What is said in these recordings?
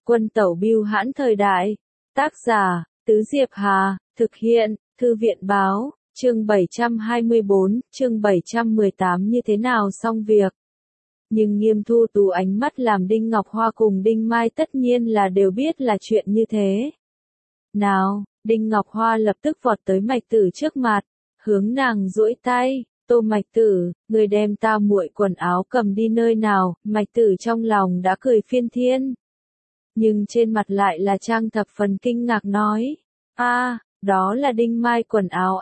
Quân tẩu bưu hãn thời đại. Tác giả, Tứ Diệp Hà, thực hiện, Thư viện báo, chương 724, chương 718 như thế nào xong việc. Nhưng Nghiêm Thu Tú ánh mắt làm Đinh Ngọc Hoa cùng Đinh Mai tất nhiên là đều biết là chuyện như thế. Nào, Đinh Ngọc Hoa lập tức vọt tới Mạch Tử trước mặt, hướng nàng duỗi tay. Tô Mạch Tử, người đem ta muội quần áo cầm đi nơi nào? Mạch Tử trong lòng đã cười phiên thiên. Nhưng trên mặt lại là trang thập phần kinh ngạc nói. Đó là Đinh Mai quần áo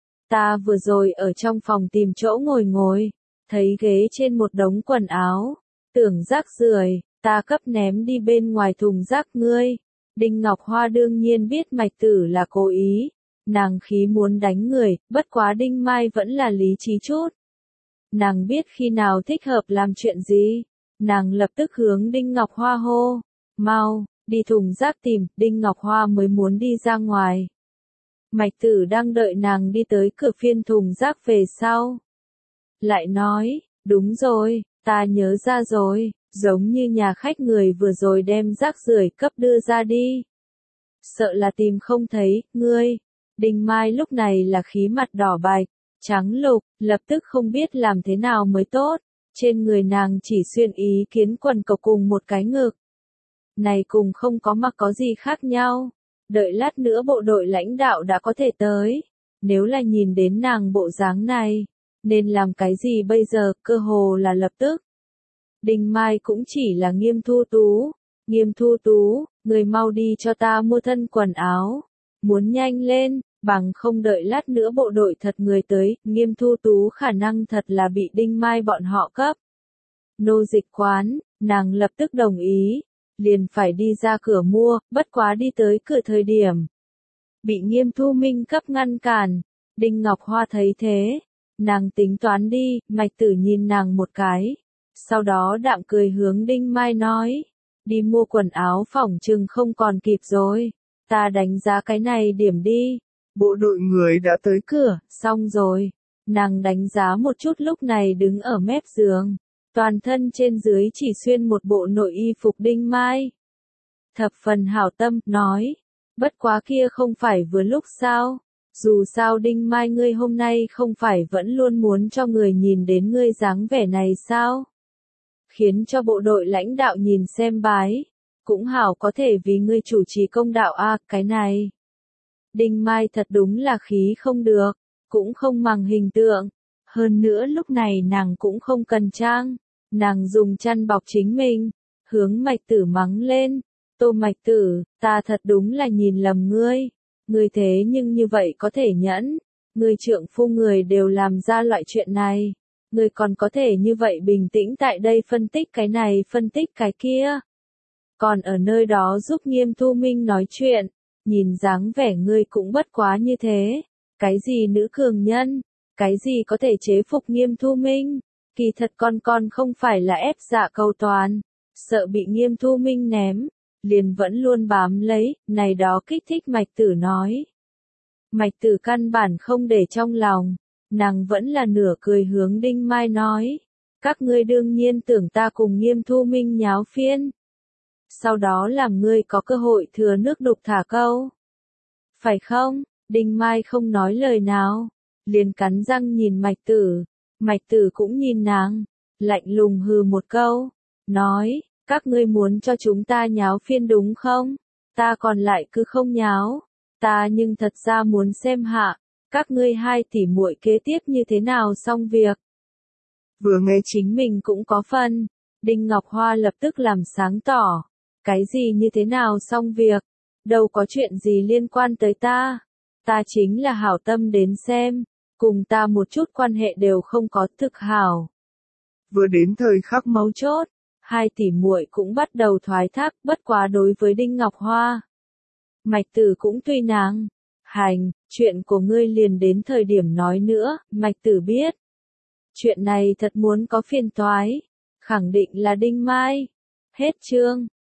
ta vừa rồi ở trong phòng tìm chỗ ngồi, thấy ghế trên một đống quần áo, tưởng rác rưởi, ta cấp ném đi bên ngoài thùng rác ngươi. Đinh Ngọc Hoa đương nhiên biết Mạch Tử là cố ý. Nàng khí muốn đánh người, bất quá Đinh Mai vẫn là lý trí chút. Nàng biết khi nào thích hợp làm chuyện gì. Nàng lập tức hướng Đinh Ngọc Hoa hô. Mau, đi thùng rác tìm, Đinh Ngọc Hoa mới muốn đi ra ngoài. Mạch Tử đang đợi nàng đi tới cửa phiên thùng rác về sau. Lại nói, đúng rồi, ta nhớ ra rồi, giống như nhà khách người vừa rồi đem rác rưởi cấp đưa ra đi. Sợ là tìm không thấy, ngươi. Đinh Mai lúc này là khí mặt đỏ bạch, trắng lục, lập tức không biết làm thế nào mới tốt. Trên người nàng chỉ xuyên ý kiến quần cộc cùng một cái ngực. Này cùng không có mặc có gì khác nhau. Đợi lát nữa bộ đội lãnh đạo đã có thể tới. Nếu là nhìn đến nàng bộ dáng này, nên làm cái gì bây giờ, cơ hồ là lập tức. Đinh Mai cũng chỉ là Nghiêm Thu Tú. Nghiêm Thu Tú, người mau đi cho ta mua thân quần áo. Muốn nhanh lên, bằng không đợi lát nữa bộ đội thật người tới, Nghiêm Thu Tú khả năng thật là bị Đinh Mai bọn họ cấp. Nô dịch quán, nàng lập tức đồng ý, liền phải đi ra cửa mua, bất quá đi tới cửa thời điểm. Bị Nghiêm Thu Minh cấp ngăn cản, Đinh Ngọc Hoa thấy thế, nàng tính toán đi, Mạch Tử nhìn nàng một cái, sau đó đạm cười hướng Đinh Mai nói, đi mua quần áo phỏng chừng không còn kịp rồi. Ta đánh giá cái này điểm đi. Bộ đội người đã tới cửa, xong rồi. Nàng đánh giá một chút lúc này đứng ở mép giường. Toàn thân trên dưới chỉ xuyên một bộ nội y phục Đinh Mai. Thập phần hảo tâm, nói. Bất quá kia không phải vừa lúc sao. Dù sao Đinh Mai ngươi hôm nay không phải vẫn luôn muốn cho người nhìn đến ngươi dáng vẻ này sao? Khiến cho bộ đội lãnh đạo nhìn xem bái. Cũng hảo có thể vì ngươi chủ trì công đạo cái này. Đinh Mai thật đúng là khí không được, cũng không màng hình tượng. Hơn nữa lúc này nàng cũng không cần trang, nàng dùng chăn bọc chính mình, hướng Mạch Tử mắng lên. Tô Mạch Tử, ta thật đúng là nhìn lầm ngươi. Ngươi thế nhưng như vậy có thể nhẫn, ngươi trượng phu người đều làm ra loại chuyện này. Ngươi còn có thể như vậy bình tĩnh tại đây phân tích cái này phân tích cái kia. Còn ở nơi đó giúp Nghiêm Thu Minh nói chuyện, nhìn dáng vẻ ngươi cũng bất quá như thế, cái gì nữ cường nhân, cái gì có thể chế phục Nghiêm Thu Minh, kỳ thật con không phải là ép dạ cầu toàn, sợ bị Nghiêm Thu Minh ném, liền vẫn luôn bám lấy, này đó kích thích Mạch Tử nói. Mạch Tử căn bản không để trong lòng, nàng vẫn là nửa cười hướng Đinh Mai nói, các ngươi đương nhiên tưởng ta cùng Nghiêm Thu Minh nháo phiên. Sau đó làm ngươi có cơ hội thừa nước đục thả câu. Phải không? Đinh Mai không nói lời nào, liền cắn răng nhìn Mạch Tử. Mạch Tử cũng nhìn nàng, lạnh lùng hừ một câu, nói, các ngươi muốn cho chúng ta nháo phiên đúng không? Ta còn lại cứ không nháo, ta nhưng thật ra muốn xem hạ, các ngươi hai tỷ muội kế tiếp như thế nào xong việc. Vừa nghe chính mình cũng có phần, Đinh Ngọc Hoa lập tức làm sáng tỏ. Cái gì như thế nào xong việc? Đâu có chuyện gì liên quan tới ta. Ta chính là hảo tâm đến xem, cùng ta một chút quan hệ đều không có, thực hảo. Vừa đến thời khắc mấu chốt, hai tỷ muội cũng bắt đầu thoái thác, bất quá đối với Đinh Ngọc Hoa. Mạch Tử cũng tùy nàng. Hành, chuyện của ngươi liền đến thời điểm nói nữa, Mạch Tử biết. Chuyện này thật muốn có phiền toái, khẳng định là Đinh Mai. Hết chương.